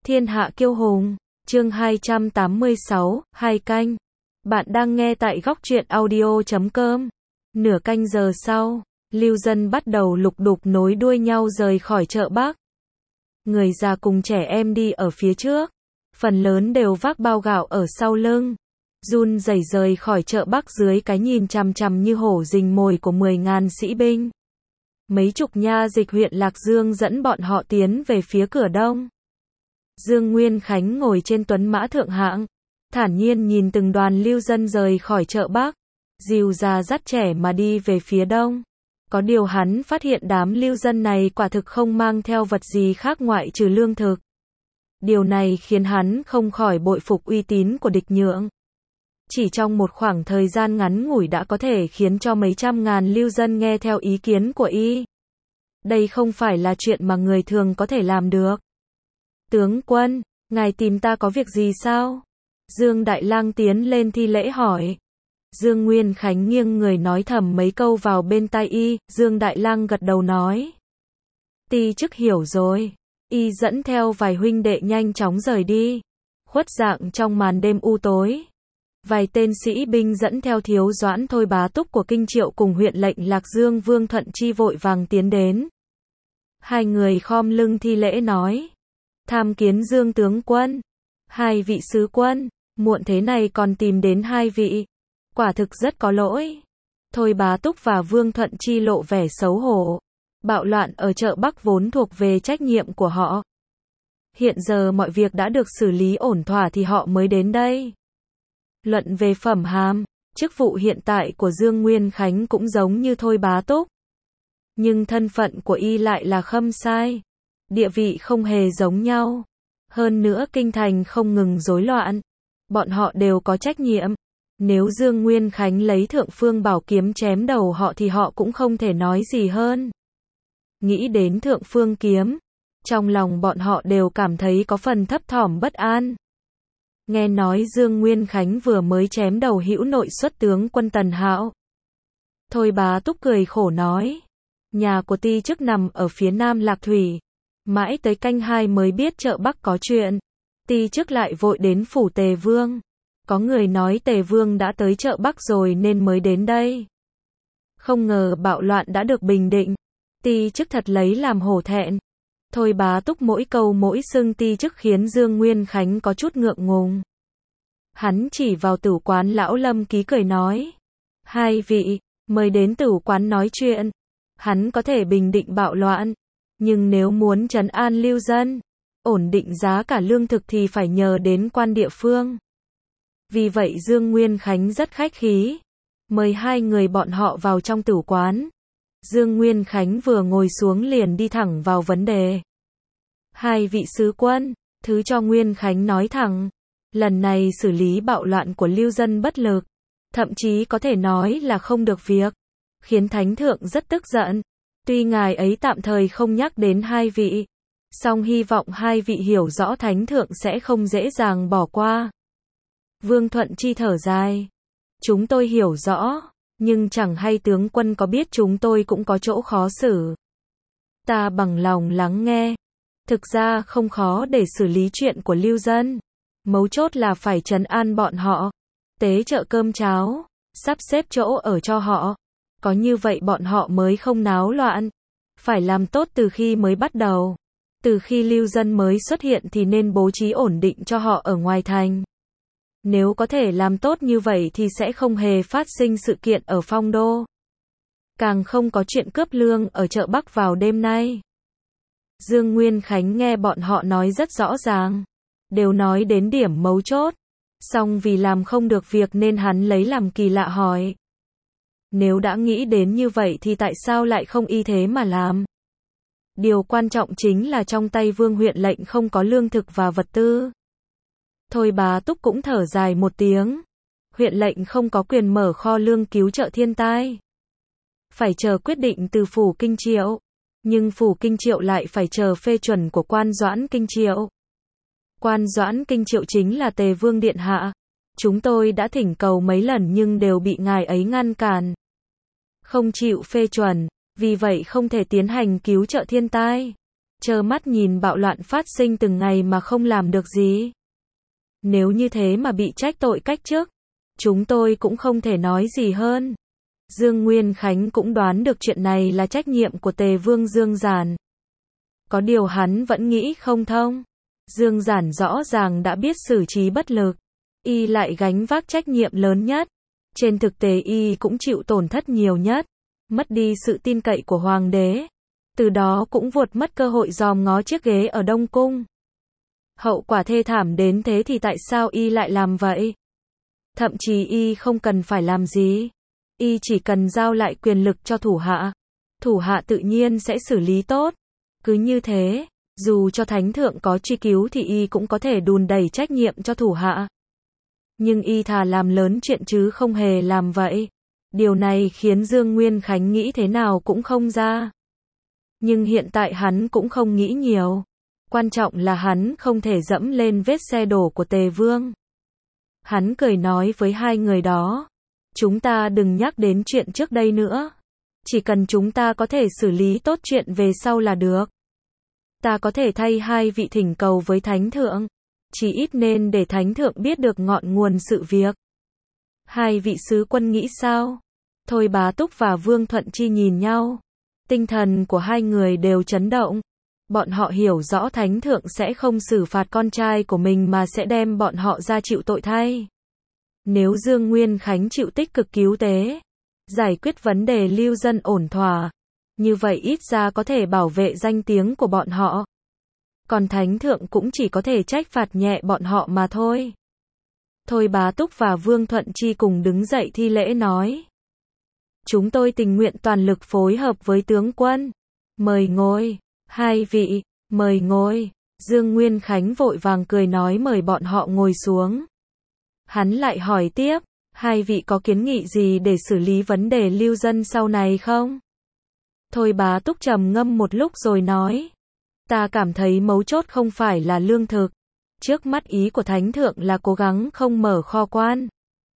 Thiên hạ kiêu hùng, chương 286, hai canh. Bạn đang nghe tại góc truyện audio.com. Nửa canh giờ sau, lưu dân bắt đầu lục đục nối đuôi nhau rời khỏi chợ Bắc. Người già cùng trẻ em đi ở phía trước, phần lớn đều vác bao gạo ở sau lưng. Run rẩy rời khỏi chợ Bắc dưới cái nhìn chằm chằm như hổ rình mồi của 10.000 sĩ binh. Mấy chục nha dịch huyện Lạc Dương dẫn bọn họ tiến về phía cửa đông. Dương Nguyên Khánh ngồi trên tuấn mã thượng hạng, thản nhiên nhìn từng đoàn lưu dân rời khỏi chợ Bắc, dìu già dắt trẻ mà đi về phía đông. Có điều hắn phát hiện đám lưu dân này quả thực không mang theo vật gì khác ngoại trừ lương thực. Điều này khiến hắn không khỏi bội phục uy tín của địch nhượng. Chỉ trong một khoảng thời gian ngắn ngủi đã có thể khiến cho mấy trăm ngàn lưu dân nghe theo ý kiến của y. Đây không phải là chuyện mà người thường có thể làm được. Tướng quân, ngài tìm ta có việc gì sao? Dương Đại Lang tiến lên thi lễ hỏi. Dương Nguyên Khánh nghiêng người nói thầm mấy câu vào bên tai y, Dương Đại Lang gật đầu nói. Ti chức hiểu rồi. Y dẫn theo vài huynh đệ nhanh chóng rời đi. Khuất dạng trong màn đêm u tối. Vài tên sĩ binh dẫn theo thiếu doãn Thôi Bá Túc của Kinh Triệu cùng huyện lệnh Lạc Dương Vương Thuận Chi vội vàng tiến đến. Hai người khom lưng thi lễ nói. Tham kiến Dương tướng quân. Hai vị sứ quân, muộn thế này còn tìm đến hai vị. Quả thực rất có lỗi. Thôi Bá Túc và Vương Thuận Chi lộ vẻ xấu hổ. Bạo loạn ở chợ Bắc vốn thuộc về trách nhiệm của họ. Hiện giờ mọi việc đã được xử lý ổn thỏa thì họ mới đến đây. Luận về phẩm hàm, chức vụ hiện tại của Dương Nguyên Khánh cũng giống như Thôi Bá Túc. Nhưng thân phận của y lại là khâm sai. Địa vị không hề giống nhau. Hơn nữa kinh thành không ngừng rối loạn. Bọn họ đều có trách nhiệm. Nếu Dương Nguyên Khánh lấy Thượng Phương Bảo Kiếm chém đầu họ thì họ cũng không thể nói gì hơn. Nghĩ đến Thượng Phương Kiếm, trong lòng bọn họ đều cảm thấy có phần thấp thỏm bất an. Nghe nói Dương Nguyên Khánh vừa mới chém đầu hữu nội xuất tướng quân Tần Hạo. Thôi Bá Túc cười khổ nói. Nhà của ti chức nằm ở phía nam Lạc Thủy. Mãi tới canh 2 mới biết chợ Bắc có chuyện. Ti chức lại vội đến phủ Tề Vương. Có người nói Tề Vương đã tới chợ Bắc rồi nên mới đến đây. Không ngờ bạo loạn đã được bình định. Ti chức thật lấy làm hổ thẹn. Thôi Bá Túc mỗi câu mỗi xưng ti chức khiến Dương Nguyên Khánh có chút ngượng ngùng. Hắn chỉ vào tử quán lão Lâm Ký cười nói. Hai vị, mời đến tử quán nói chuyện. Hắn có thể bình định bạo loạn. Nhưng nếu muốn trấn an lưu dân, ổn định giá cả lương thực thì phải nhờ đến quan địa phương. Vì vậy Dương Nguyên Khánh rất khách khí. Mời hai người bọn họ vào trong tử quán. Dương Nguyên Khánh vừa ngồi xuống liền đi thẳng vào vấn đề. Hai vị sứ quân, thứ cho Nguyên Khánh nói thẳng. Lần này xử lý bạo loạn của lưu dân bất lực. Thậm chí có thể nói là không được việc. Khiến Thánh Thượng rất tức giận. Tuy ngài ấy tạm thời không nhắc đến hai vị. Song hy vọng hai vị hiểu rõ Thánh Thượng sẽ không dễ dàng bỏ qua. Vương Thuận Chi thở dài. Chúng tôi hiểu rõ. Nhưng chẳng hay tướng quân có biết chúng tôi cũng có chỗ khó xử. Ta bằng lòng lắng nghe. Thực ra không khó để xử lý chuyện của lưu dân. Mấu chốt là phải trấn an bọn họ. Tế chợ cơm cháo. Sắp xếp chỗ ở cho họ. Có như vậy bọn họ mới không náo loạn. Phải làm tốt từ khi mới bắt đầu. Từ khi lưu dân mới xuất hiện thì nên bố trí ổn định cho họ ở ngoài thành. Nếu có thể làm tốt như vậy thì sẽ không hề phát sinh sự kiện ở Phong Đô. Càng không có chuyện cướp lương ở chợ Bắc vào đêm nay. Dương Nguyên Khánh nghe bọn họ nói rất rõ ràng. Đều nói đến điểm mấu chốt. Song vì làm không được việc nên hắn lấy làm kỳ lạ hỏi. Nếu đã nghĩ đến như vậy thì tại sao lại không y thế mà làm? Điều quan trọng chính là trong tay Vương huyện lệnh không có lương thực và vật tư. Thôi Bá Túc cũng thở dài một tiếng. Huyện lệnh không có quyền mở kho lương cứu trợ thiên tai. Phải chờ quyết định từ phủ Kinh Triệu. Nhưng phủ Kinh Triệu lại phải chờ phê chuẩn của quan doãn Kinh Triệu. Quan doãn Kinh Triệu chính là Tề Vương Điện Hạ. Chúng tôi đã thỉnh cầu mấy lần nhưng đều bị ngài ấy ngăn cản. Không chịu phê chuẩn, vì vậy không thể tiến hành cứu trợ thiên tai. trơ mắt nhìn bạo loạn phát sinh từng ngày mà không làm được gì. Nếu như thế mà bị trách tội cách chức, chúng tôi cũng không thể nói gì hơn. Dương Nguyên Khánh cũng đoán được chuyện này là trách nhiệm của Tề Vương Dương Giản. Có điều hắn vẫn nghĩ không thông. Dương Giản rõ ràng đã biết xử trí bất lực, y lại gánh vác trách nhiệm lớn nhất. Trên thực tế y cũng chịu tổn thất nhiều nhất, mất đi sự tin cậy của hoàng đế, từ đó cũng vuột mất cơ hội dòm ngó chiếc ghế ở Đông Cung. Hậu quả thê thảm đến thế thì tại sao y lại làm vậy? Thậm chí y không cần phải làm gì, y chỉ cần giao lại quyền lực cho thủ hạ tự nhiên sẽ xử lý tốt. Cứ như thế, dù cho thánh thượng có truy cứu thì y cũng có thể đùn đẩy trách nhiệm cho thủ hạ. Nhưng y thà làm lớn chuyện chứ không hề làm vậy. Điều này khiến Dương Nguyên Khánh nghĩ thế nào cũng không ra. Nhưng hiện tại hắn cũng không nghĩ nhiều. Quan trọng là hắn không thể dẫm lên vết xe đổ của Tề Vương. Hắn cười nói với hai người đó, chúng ta đừng nhắc đến chuyện trước đây nữa. Chỉ cần chúng ta có thể xử lý tốt chuyện về sau là được. Ta có thể thay hai vị thỉnh cầu với thánh thượng, chỉ ít nên để thánh thượng biết được ngọn nguồn sự việc. Hai vị sứ quân nghĩ sao? Thôi Bá Túc và Vương Thuận Chi nhìn nhau. Tinh thần của hai người đều chấn động. Bọn họ hiểu rõ thánh thượng sẽ không xử phạt con trai của mình mà sẽ đem bọn họ ra chịu tội thay. Nếu Dương Nguyên Khánh chịu tích cực cứu tế, giải quyết vấn đề lưu dân ổn thỏa, như vậy ít ra có thể bảo vệ danh tiếng của bọn họ. Còn thánh thượng cũng chỉ có thể trách phạt nhẹ bọn họ mà thôi. Thôi Bá Túc và Vương Thuận Chi cùng đứng dậy thi lễ nói. Chúng tôi tình nguyện toàn lực phối hợp với tướng quân. Mời ngồi. Hai vị, mời ngồi. Dương Nguyên Khánh vội vàng cười nói mời bọn họ ngồi xuống. Hắn lại hỏi tiếp, hai vị có kiến nghị gì để xử lý vấn đề lưu dân sau này không? Thôi Bá Túc trầm ngâm một lúc rồi nói. Ta cảm thấy mấu chốt không phải là lương thực. Trước mắt ý của thánh thượng là cố gắng không mở kho quan,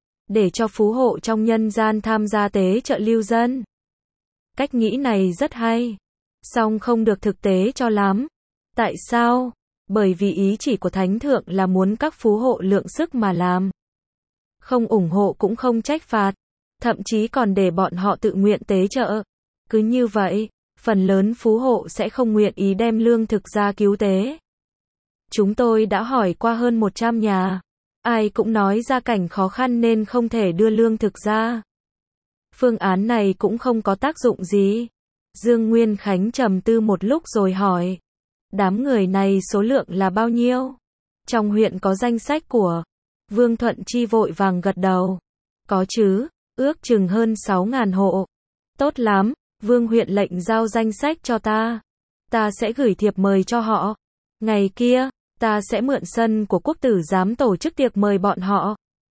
để cho phú hộ trong nhân gian tham gia tế trợ lưu dân. Cách nghĩ này rất hay, song không được thực tế cho lắm. Tại sao? Bởi vì ý chỉ của thánh thượng là muốn các phú hộ lượng sức mà làm. Không ủng hộ cũng không trách phạt, thậm chí còn để bọn họ tự nguyện tế trợ. Cứ như vậy, phần lớn phú hộ sẽ không nguyện ý đem lương thực ra cứu tế. Chúng tôi đã hỏi qua hơn 100 nhà, ai cũng nói gia cảnh khó khăn nên không thể đưa lương thực ra. Phương án này cũng không có tác dụng gì. Dương Nguyên Khánh trầm tư một lúc rồi hỏi, đám người này số lượng là bao nhiêu? Trong huyện có danh sách của? Vương Thuận Chi vội vàng gật đầu. Có chứ, ước chừng hơn 6.000 hộ. Tốt lắm, Vương huyện lệnh giao danh sách cho ta. Ta sẽ gửi thiệp mời cho họ. Ngày kia, ta sẽ mượn sân của quốc tử giám tổ chức tiệc mời bọn họ.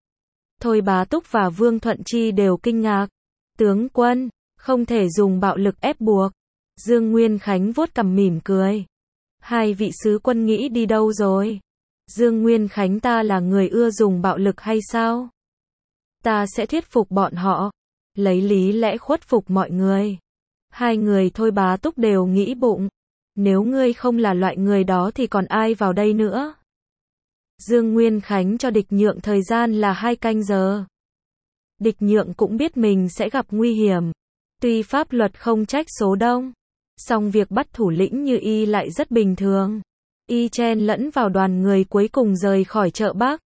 Thôi Bá Túc và Vương Thuận Chi đều kinh ngạc. Tướng quân, không thể dùng bạo lực ép buộc. Dương Nguyên Khánh vuốt cằm mỉm cười. Hai vị sứ quân nghĩ đi đâu rồi? Dương Nguyên Khánh ta là người ưa dùng bạo lực hay sao? Ta sẽ thuyết phục bọn họ, lấy lý lẽ khuất phục mọi người. Hai người Thôi Bá Túc đều nghĩ bụng, nếu ngươi không là loại người đó thì còn ai vào đây nữa? Dương Nguyên Khánh cho Địch Nhượng thời gian là 2 canh giờ. Địch Nhượng cũng biết mình sẽ gặp nguy hiểm. Tuy pháp luật không trách số đông, song việc bắt thủ lĩnh như y lại rất bình thường. Y chen lẫn vào đoàn người cuối cùng rời khỏi chợ Bắc.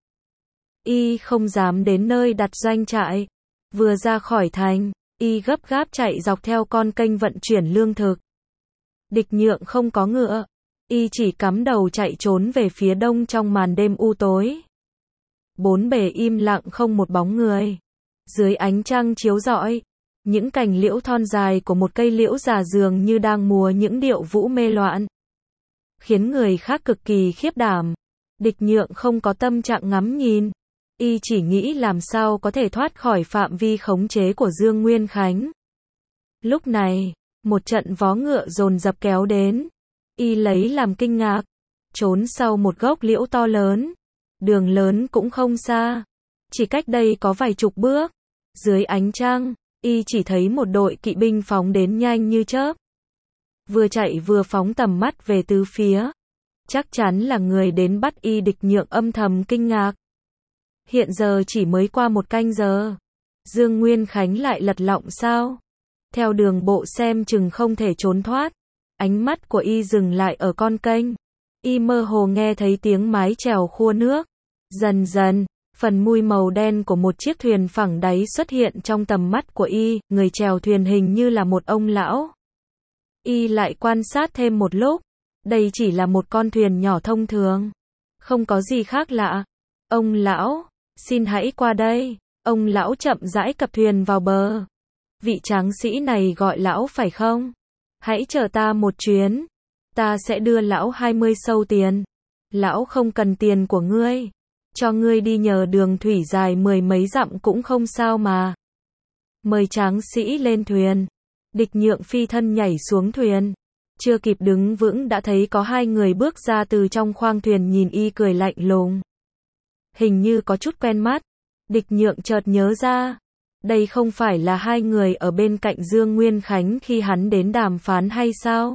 Y không dám đến nơi đặt doanh trại. Vừa ra khỏi thành, y gấp gáp chạy dọc theo con kênh vận chuyển lương thực. Địch Nhượng không có ngựa, y chỉ cắm đầu chạy trốn về phía đông trong màn đêm u tối. Bốn bề im lặng không một bóng người. Dưới ánh trăng chiếu rọi, những cành liễu thon dài của một cây liễu già dường như đang múa những điệu vũ mê loạn, khiến người khác cực kỳ khiếp đảm. Địch Nhượng không có tâm trạng ngắm nhìn, y chỉ nghĩ làm sao có thể thoát khỏi phạm vi khống chế của Dương Nguyên Khánh. Lúc này, một trận vó ngựa dồn dập kéo đến, y lấy làm kinh ngạc, trốn sau một gốc liễu to lớn. Đường lớn cũng không xa, chỉ cách đây có vài chục bước. Dưới ánh trăng, y chỉ thấy một đội kỵ binh phóng đến nhanh như chớp. vừa chạy vừa phóng tầm mắt về tứ phía. Chắc chắn là người đến bắt y. Địch Nhượng âm thầm kinh ngạc. Hiện giờ chỉ mới qua 1 canh giờ. Dương Nguyên Khánh lại lật lọng sao? Theo đường bộ xem chừng không thể trốn thoát. Ánh mắt của y dừng lại ở con kênh. Y mơ hồ nghe thấy tiếng mái chèo khua nước. Dần dần, phần mui màu đen của một chiếc thuyền phẳng đáy xuất hiện trong tầm mắt của y. Người chèo thuyền hình như là một ông lão. Y lại quan sát thêm một lúc. Đây chỉ là một con thuyền nhỏ thông thường. Không có gì khác lạ. Ông lão, xin hãy qua đây. Ông lão chậm rãi cập thuyền vào bờ. Vị tráng sĩ này gọi lão phải không? Hãy chờ ta một chuyến. Ta sẽ đưa lão 20 sâu tiền. Lão không cần tiền của ngươi. Cho ngươi đi nhờ đường thủy dài 10 mấy dặm cũng không sao mà. Mời tráng sĩ lên thuyền. Địch Nhượng phi thân nhảy xuống thuyền. Chưa kịp đứng vững đã thấy có 2 người bước ra từ trong khoang thuyền nhìn y cười lạnh lùng. Hình như có chút quen mắt. Địch Nhượng chợt nhớ ra. Đây không phải là 2 người ở bên cạnh Dương Nguyên Khánh khi hắn đến đàm phán hay sao?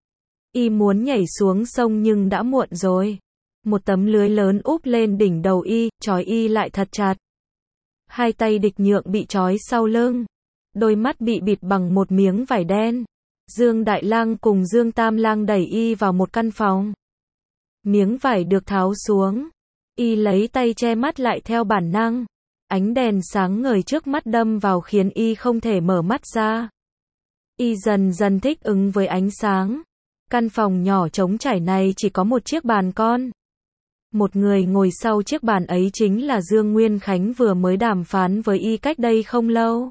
Y muốn nhảy xuống sông nhưng đã muộn rồi. Một tấm lưới lớn úp lên đỉnh đầu y, trói y lại thật chặt. 2 tay Địch Nhượng bị trói sau lưng. Đôi mắt bị bịt bằng một miếng vải đen. Dương Đại Lang cùng Dương Tam Lang đẩy y vào một căn phòng. Miếng vải được tháo xuống. Y lấy tay che mắt lại theo bản năng. Ánh đèn sáng ngời trước mắt đâm vào khiến y không thể mở mắt ra. Y dần dần thích ứng với ánh sáng. Căn phòng nhỏ trống trải này chỉ có một chiếc bàn con. Một người ngồi sau chiếc bàn ấy chính là Dương Nguyên Khánh vừa mới đàm phán với y cách đây không lâu.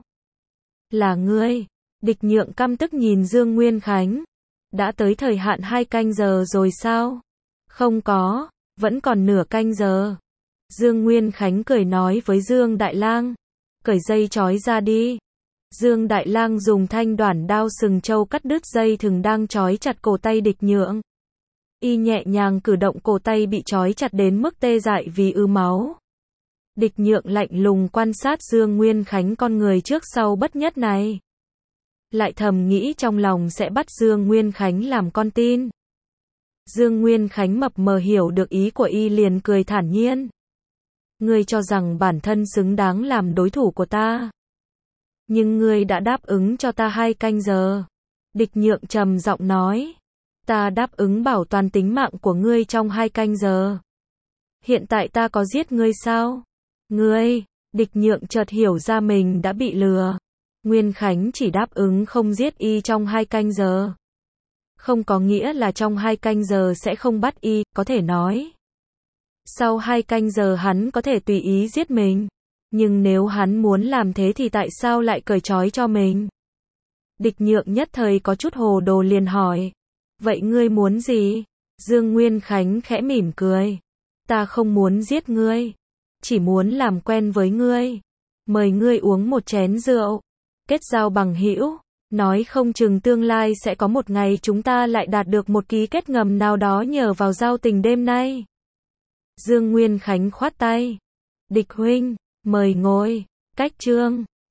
Là ngươi? Địch Nhượng căm tức nhìn Dương Nguyên Khánh. Đã tới thời hạn 2 canh giờ rồi sao? Không có, vẫn còn nửa canh giờ. Dương Nguyên Khánh cười nói với Dương Đại Lang. Cởi dây trói ra đi. Dương Đại Lang dùng thanh đoản đao sừng trâu cắt đứt dây thừng đang trói chặt cổ tay Địch Nhượng. Y nhẹ nhàng cử động cổ tay bị trói chặt đến mức tê dại vì ứ máu. Địch Nhượng lạnh lùng quan sát Dương Nguyên Khánh con người trước sau bất nhất này. Lại thầm nghĩ trong lòng sẽ bắt Dương Nguyên Khánh làm con tin. Dương Nguyên Khánh mập mờ hiểu được ý của y liền cười thản nhiên. Ngươi cho rằng bản thân xứng đáng làm đối thủ của ta. Nhưng ngươi đã đáp ứng cho ta 2 canh giờ. Địch Nhượng trầm giọng nói. Ta đáp ứng bảo toàn tính mạng của ngươi trong 2 canh giờ. Hiện tại ta có giết ngươi sao? Ngươi, Địch Nhượng chợt hiểu ra mình đã bị lừa. Nguyên Khánh chỉ đáp ứng không giết y trong 2 canh giờ. Không có nghĩa là trong 2 canh giờ sẽ không bắt y, có thể nói. Sau 2 canh giờ hắn có thể tùy ý giết mình. Nhưng nếu hắn muốn làm thế thì tại sao lại cởi trói cho mình? Địch Nhượng nhất thời có chút hồ đồ liền hỏi. Vậy ngươi muốn gì? Dương Nguyên Khánh khẽ mỉm cười. Ta không muốn giết ngươi. Chỉ muốn làm quen với ngươi. Mời ngươi uống một chén rượu. Kết giao bằng hữu. Nói không chừng tương lai sẽ có một ngày chúng ta lại đạt được một ký kết ngầm nào đó nhờ vào giao tình đêm nay. Dương Nguyên Khánh khoát tay. Địch huynh, mời ngồi. Cách chương